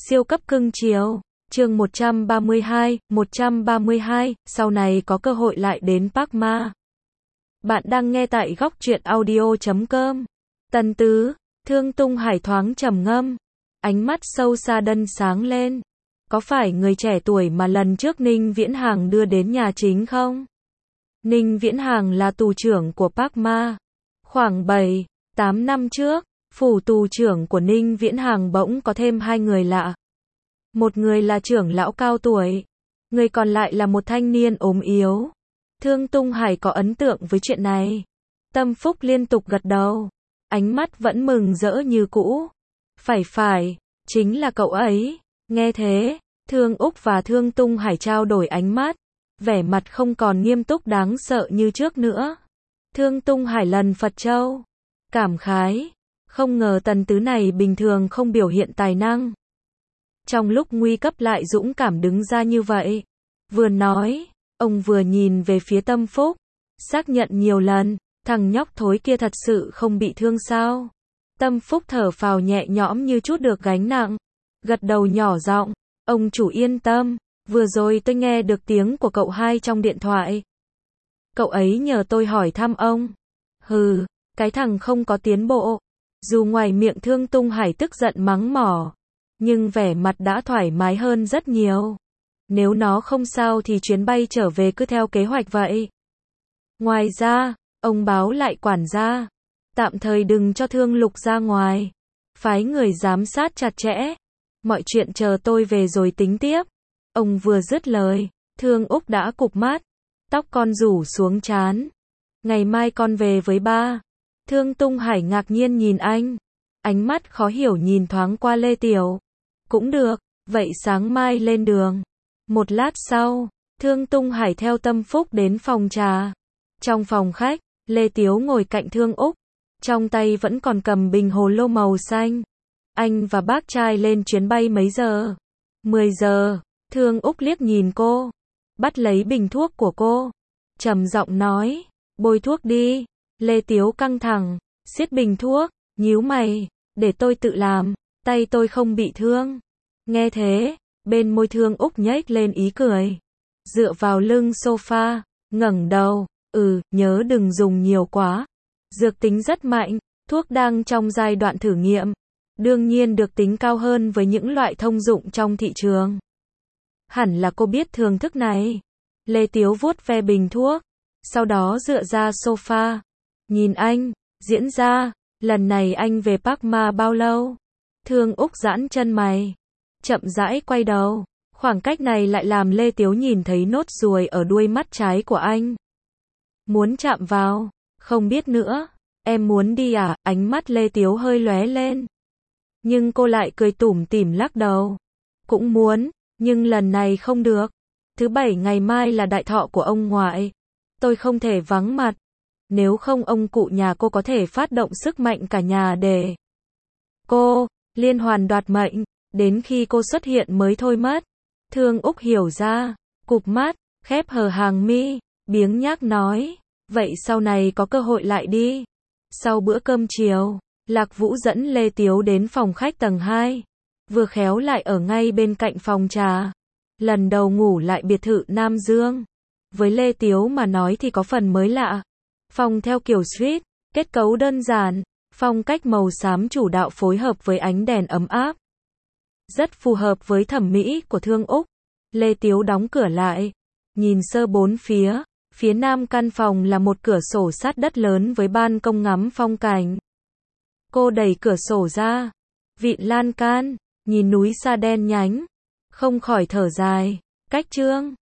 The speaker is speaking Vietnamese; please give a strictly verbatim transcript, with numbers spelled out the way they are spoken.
Siêu cấp cưng chiều. Chương một trăm ba mươi hai, một trăm ba mươi hai, sau này có cơ hội lại đến Park Ma. Bạn đang nghe tại góc truyện audio chấm com. Tần Tứ, Thương Tung Hải thoáng trầm ngâm, ánh mắt sâu xa đân sáng lên. Có phải người trẻ tuổi mà lần trước Ninh Viễn Hàng đưa đến nhà chính không? Ninh Viễn Hàng là tù trưởng của Park Ma. Khoảng bảy, tám năm trước, phủ tù trưởng của Ninh Viễn Hàng bỗng có thêm hai người lạ. Một người là trưởng lão cao tuổi, người còn lại là một thanh niên ốm yếu. Thương Tung Hải có ấn tượng với chuyện này. Tâm Phúc liên tục gật đầu, ánh mắt vẫn mừng rỡ như cũ. Phải phải, chính là cậu ấy. Nghe thế, Thương Úc và Thương Tung Hải trao đổi ánh mắt, vẻ mặt không còn nghiêm túc đáng sợ như trước nữa. Thương Tung Hải lần Phật Châu, cảm khái, không ngờ Tần Tứ này bình thường không biểu hiện tài năng, trong lúc nguy cấp lại dũng cảm đứng ra như vậy. Vừa nói, ông vừa nhìn về phía Tâm Phúc, xác nhận nhiều lần, thằng nhóc thối kia thật sự không bị thương sao? Tâm Phúc thở phào nhẹ nhõm như chút được gánh nặng, gật đầu nhỏ giọng, ông chủ yên tâm, vừa rồi tôi nghe được tiếng của cậu hai trong điện thoại. Cậu ấy nhờ tôi hỏi thăm ông. Hừ, cái thằng không có tiến bộ. Dù ngoài miệng Thương Tung Hải tức giận mắng mỏ, nhưng vẻ mặt đã thoải mái hơn rất nhiều. Nếu nó không sao thì chuyến bay trở về cứ theo kế hoạch vậy. Ngoài ra, ông báo lại quản gia, tạm thời đừng cho Thương Lục ra ngoài, phái người giám sát chặt chẽ. Mọi chuyện chờ tôi về rồi tính tiếp. Ông vừa dứt lời, Thương Úc đã cụp mắt, tóc con rủ xuống trán. Ngày mai con về với ba. Thương Tung Hải ngạc nhiên nhìn anh, ánh mắt khó hiểu nhìn thoáng qua Lê Tiểu. Cũng được, vậy sáng mai lên đường. Một lát sau, Thương Tung Hải theo Tâm Phúc đến phòng trà. Trong phòng khách, Lê Tiếu ngồi cạnh Thương Úc, trong tay vẫn còn cầm bình hồ lô màu xanh. Anh và bác trai lên chuyến bay mấy giờ? mười giờ. Thương Úc liếc nhìn cô, bắt lấy bình thuốc của cô, trầm giọng nói, bôi thuốc đi. Lê Tiếu căng thẳng, siết bình thuốc, nhíu mày, để tôi tự làm, tay tôi không bị thương. Nghe thế, bên môi Thương Úc nhếch lên ý cười, dựa vào lưng sofa, ngẩng đầu, ừ, nhớ đừng dùng nhiều quá. Dược tính rất mạnh, thuốc đang trong giai đoạn thử nghiệm, đương nhiên được tính cao hơn với những loại thông dụng trong thị trường. Hẳn là cô biết thưởng thức này. Lê Tiếu vuốt ve bình thuốc, sau đó dựa ra sofa, nhìn anh, diễn ra, lần này anh về Park Ma bao lâu? Thương Úc giãn chân mày, chậm rãi quay đầu, khoảng cách này lại làm Lê Tiếu nhìn thấy nốt ruồi ở đuôi mắt trái của anh. Muốn chạm vào, không biết nữa, em muốn đi à? Ánh mắt Lê Tiếu hơi lóe lên, nhưng cô lại cười tủm tỉm lắc đầu. Cũng muốn, nhưng lần này không được. Thứ bảy ngày mai là đại thọ của ông ngoại, tôi không thể vắng mặt. Nếu không ông cụ nhà cô có thể phát động sức mạnh cả nhà để cô liên hoàn đoạt mệnh, đến khi cô xuất hiện mới thôi mất. Thương Úc hiểu ra, cụp mắt, khép hờ hàng mi, biếng nhác nói, vậy sau này có cơ hội lại đi. Sau bữa cơm chiều, Lạc Vũ dẫn Lê Tiếu đến phòng khách tầng hai, vừa khéo lại ở ngay bên cạnh phòng trà. Lần đầu ngủ lại biệt thự Nam Dương, với Lê Tiếu mà nói thì có phần mới lạ. Phòng theo kiểu suite, kết cấu đơn giản, phong cách màu xám chủ đạo phối hợp với ánh đèn ấm áp, rất phù hợp với thẩm mỹ của Thương Úc. Lê Tiếu đóng cửa lại, nhìn sơ bốn phía. Phía nam căn phòng là một cửa sổ sát đất lớn với ban công ngắm phong cảnh. Cô đẩy cửa sổ ra, vịn lan can, nhìn núi xa đen nhánh, không khỏi thở dài. Cách trương,